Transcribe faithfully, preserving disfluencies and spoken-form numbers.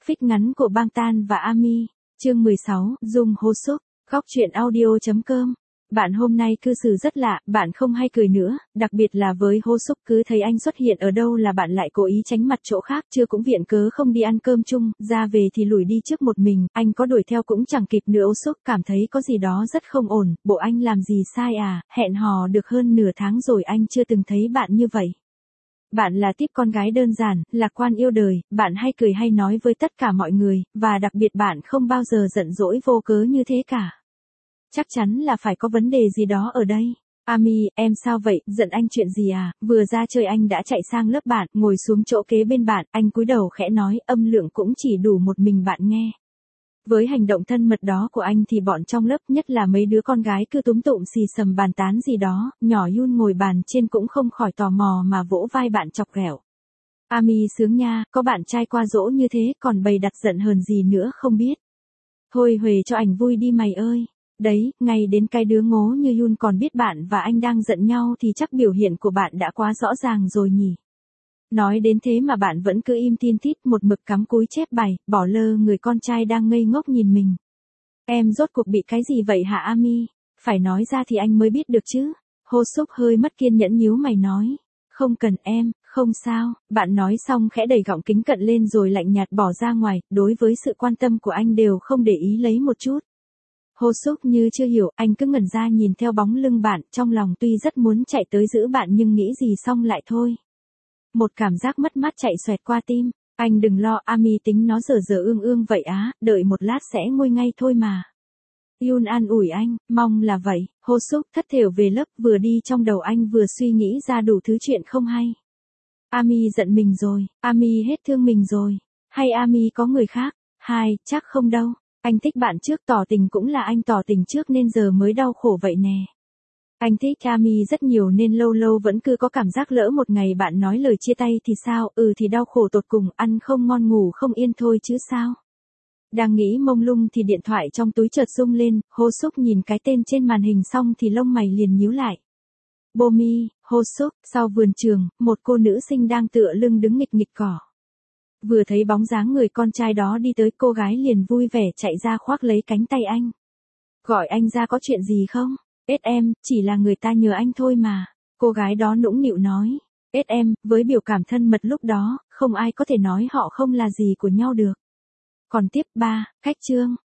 Phích ngắn của Bangtan và Ami. Chương mười sáu, Dung Ho Suk. Góc truyện audio.com. Bạn hôm nay cư xử rất lạ, bạn không hay cười nữa, đặc biệt là với Ho Suk, cứ thấy anh xuất hiện ở đâu là bạn lại cố ý tránh mặt chỗ khác, chưa cũng viện cớ không đi ăn cơm chung, ra về thì lủi đi trước một mình, anh có đuổi theo cũng chẳng kịp nữa. Ho Suk cảm thấy có gì đó rất không ổn, bộ anh làm gì sai à, hẹn hò được hơn nửa tháng rồi anh chưa từng thấy bạn như vậy. Bạn là típ con gái đơn giản, lạc quan yêu đời, bạn hay cười hay nói với tất cả mọi người, và đặc biệt bạn không bao giờ giận dỗi vô cớ như thế cả. Chắc chắn là phải có vấn đề gì đó ở đây. Ami, em sao vậy, giận anh chuyện gì à? Vừa ra chơi anh đã chạy sang lớp bạn, ngồi xuống chỗ kế bên bạn, anh cúi đầu khẽ nói, âm lượng cũng chỉ đủ một mình bạn nghe. Với hành động thân mật đó của anh thì bọn trong lớp, nhất là mấy đứa con gái cứ túm tụm xì xầm bàn tán gì đó, nhỏ Yun ngồi bàn trên cũng không khỏi tò mò mà vỗ vai bạn chọc ghẹo. Ami sướng nha, có bạn trai qua dỗ như thế còn bày đặt giận hờn gì nữa không biết. Thôi huề cho ảnh vui đi mày ơi. Đấy, ngay đến cái đứa ngố như Yun còn biết bạn và anh đang giận nhau thì chắc biểu hiện của bạn đã quá rõ ràng rồi nhỉ. Nói đến thế mà bạn vẫn cứ im tin tít một mực cắm cúi chép bài, bỏ lơ người con trai đang ngây ngốc nhìn mình. Em rốt cuộc bị cái gì vậy hả Ami? Phải nói ra thì anh mới biết được chứ. Ho Suk hơi mất kiên nhẫn nhíu mày nói. Không cần em, không sao, bạn nói xong khẽ đẩy gọng kính cận lên rồi lạnh nhạt bỏ ra ngoài, đối với sự quan tâm của anh đều không để ý lấy một chút. Ho Suk như chưa hiểu, anh cứ ngẩn ra nhìn theo bóng lưng bạn, trong lòng tuy rất muốn chạy tới giữ bạn nhưng nghĩ gì xong lại thôi. Một cảm giác mất mát chạy xoẹt qua tim, anh đừng lo, Ami tính nó dở dở ương ương vậy á, đợi một lát sẽ nguôi ngay thôi mà. Yun an ủi anh, mong là vậy. Ho Suk thất thểu về lớp, vừa đi trong đầu anh vừa suy nghĩ ra đủ thứ chuyện không hay. Ami giận mình rồi, Ami hết thương mình rồi, hay Ami có người khác? Hai, chắc không đâu. Anh thích bạn trước, tỏ tình cũng là anh tỏ tình trước nên giờ mới đau khổ vậy nè. Anh thích Ami rất nhiều nên lâu lâu vẫn cứ có cảm giác lỡ một ngày bạn nói lời chia tay thì sao, ừ thì đau khổ tột cùng, ăn không ngon ngủ không yên thôi chứ sao. Đang nghĩ mông lung thì điện thoại trong túi chợt rung lên, Ho Suk nhìn cái tên trên màn hình xong thì lông mày liền nhíu lại. Bomi, Ho Suk, sau vườn trường, một cô nữ sinh đang tựa lưng đứng nghịch nghịch cỏ. Vừa thấy bóng dáng người con trai đó đi tới, cô gái liền vui vẻ chạy ra khoác lấy cánh tay anh. Gọi anh ra có chuyện gì không? Ết em, chỉ là người ta nhờ anh thôi mà. Cô gái đó nũng nịu nói. Ết em, với biểu cảm thân mật lúc đó, không ai có thể nói họ không là gì của nhau được. Còn tiếp ba, khách trương,